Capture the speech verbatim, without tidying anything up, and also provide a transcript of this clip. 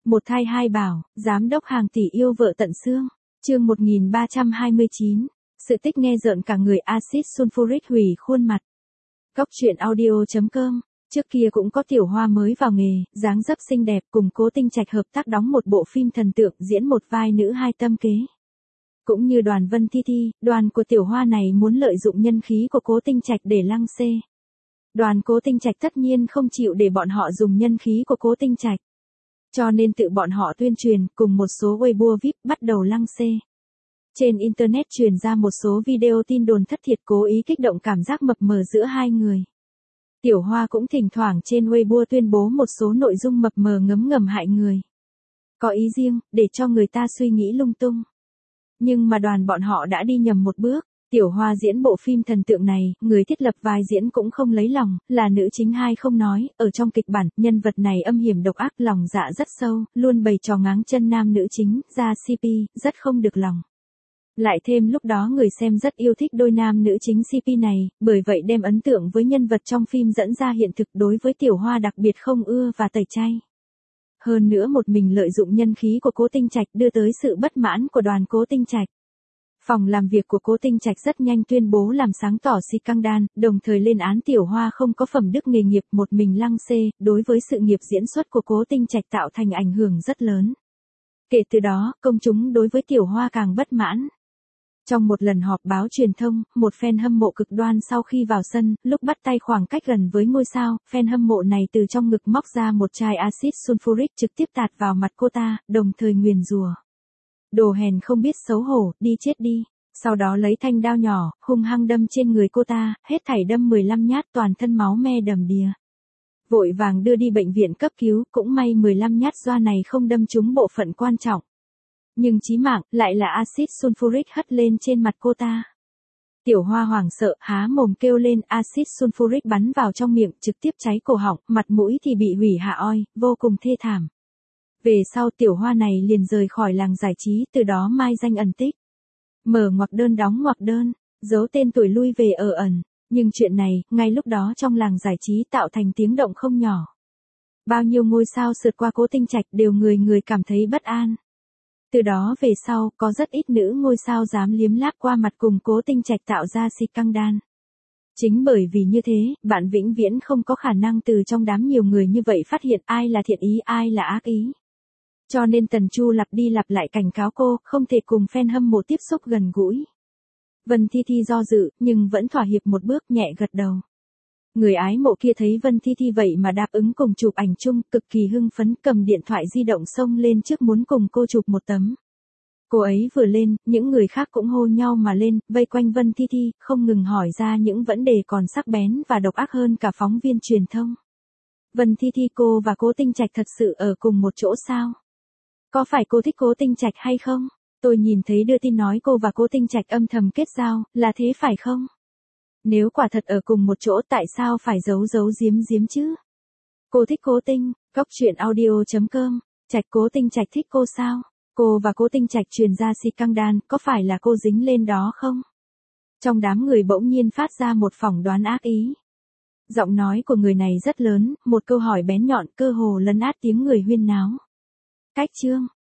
Một thai hai bảo, giám đốc hàng tỷ yêu vợ tận xương. Chương một nghìn ba trăm hai mươi chín. Sự tích nghe rợn cả người, axit sulfuric hủy khuôn mặt. Cóc truyện audio chấm com. Trước kia cũng có Tiểu Hoa mới vào nghề, dáng dấp xinh đẹp, cùng Cố Tinh Trạch hợp tác đóng một bộ phim thần tượng, diễn một vai nữ hai tâm kế. Cũng như đoàn Vân Thi Thi, đoàn của Tiểu Hoa này muốn lợi dụng nhân khí của Cố Tinh Trạch để lăng xê. Đoàn Cố Tinh Trạch tất nhiên không chịu để bọn họ dùng nhân khí của Cố Tinh Trạch. Cho nên tự bọn họ tuyên truyền, cùng một số Weibo vi ai pi bắt đầu lăng xê. Trên Internet truyền ra một số video tin đồn thất thiệt cố ý kích động cảm giác mập mờ giữa hai người. Tiểu Hoa cũng thỉnh thoảng trên Weibo tuyên bố một số nội dung mập mờ ngấm ngầm hại người. Có ý riêng, để cho người ta suy nghĩ lung tung. Nhưng mà đoàn bọn họ đã đi nhầm một bước. Tiểu Hoa diễn bộ phim thần tượng này, người thiết lập vai diễn cũng không lấy lòng, là nữ chính hai không nói, ở trong kịch bản, nhân vật này âm hiểm độc ác, lòng dạ rất sâu, luôn bày trò ngáng chân nam nữ chính, ra xê pê, rất không được lòng. Lại thêm lúc đó người xem rất yêu thích đôi nam nữ chính xê pê này, bởi vậy đem ấn tượng với nhân vật trong phim dẫn ra hiện thực đối với Tiểu Hoa đặc biệt không ưa và tẩy chay. Hơn nữa một mình lợi dụng nhân khí của Cố Tinh Trạch đưa tới sự bất mãn của đoàn Cố Tinh Trạch. Phòng làm việc của Cố Tinh Trạch rất nhanh tuyên bố làm sáng tỏ scandal, đồng thời lên án Tiểu Hoa không có phẩm đức nghề nghiệp, một mình lăng xê, đối với sự nghiệp diễn xuất của Cố Tinh Trạch tạo thành ảnh hưởng rất lớn. Kể từ đó, công chúng đối với Tiểu Hoa càng bất mãn. Trong một lần họp báo truyền thông, một fan hâm mộ cực đoan sau khi vào sân, lúc bắt tay khoảng cách gần với ngôi sao, fan hâm mộ này từ trong ngực móc ra một chai axit sulfuric trực tiếp tạt vào mặt cô ta, đồng thời nguyền rủa. Đồ hèn không biết xấu hổ, đi chết đi. Sau đó lấy thanh đao nhỏ, hung hăng đâm trên người cô ta, hết thảy đâm mười lăm nhát, toàn thân máu me đầm đìa. Vội vàng đưa đi bệnh viện cấp cứu, cũng may mười lăm nhát doa này không đâm trúng bộ phận quan trọng. Nhưng chí mạng, lại là axit sulfuric hất lên trên mặt cô ta. Tiểu Hoa hoảng sợ, há mồm kêu lên, axit sulfuric bắn vào trong miệng, trực tiếp cháy cổ họng, mặt mũi thì bị hủy hạ oi, vô cùng thê thảm. Về sau Tiểu Hoa này liền rời khỏi làng giải trí, từ đó mai danh ẩn tích. Mở ngoặc đơn đóng ngoặc đơn, giấu tên tuổi lui về ở ẩn. Nhưng chuyện này, ngay lúc đó trong làng giải trí tạo thành tiếng động không nhỏ. Bao nhiêu ngôi sao sượt qua Cố Tinh Trạch đều người người cảm thấy bất an. Từ đó về sau, có rất ít nữ ngôi sao dám liếm láp qua mặt cùng Cố Tinh Trạch tạo ra scandal. Chính bởi vì như thế, bạn vĩnh viễn không có khả năng từ trong đám nhiều người như vậy phát hiện ai là thiện ý ai là ác ý. Cho nên Tần Chu lặp đi lặp lại cảnh cáo cô, không thể cùng fan hâm mộ tiếp xúc gần gũi. Vân Thi Thi do dự, nhưng vẫn thỏa hiệp một bước, nhẹ gật đầu. Người ái mộ kia thấy Vân Thi Thi vậy mà đáp ứng cùng chụp ảnh chung, cực kỳ hưng phấn, cầm điện thoại di động xông lên trước muốn cùng cô chụp một tấm. Cô ấy vừa lên, những người khác cũng hô nhau mà lên, vây quanh Vân Thi Thi, không ngừng hỏi ra những vấn đề còn sắc bén và độc ác hơn cả phóng viên truyền thông. Vân Thi Thi, cô và Cố Tinh Trạch thật sự ở cùng một chỗ sao? Có phải cô thích Cố Tinh Trạch hay không? Tôi nhìn thấy đưa tin nói cô và Cố Tinh Trạch âm thầm kết giao, là thế phải không? Nếu quả thật ở cùng một chỗ tại sao phải giấu giấu giếm giếm chứ? Cô thích Cố Tinh, cóc truyện audio chấm com, Trạch Cố Tinh Trạch thích cô sao? Cô và Cố Tinh Trạch truyền ra scandal, có phải là cô dính lên đó không? Trong đám người bỗng nhiên phát ra một phỏng đoán ác ý. Giọng nói của người này rất lớn, một câu hỏi bén nhọn cơ hồ lấn át tiếng người huyên náo. Cách chương,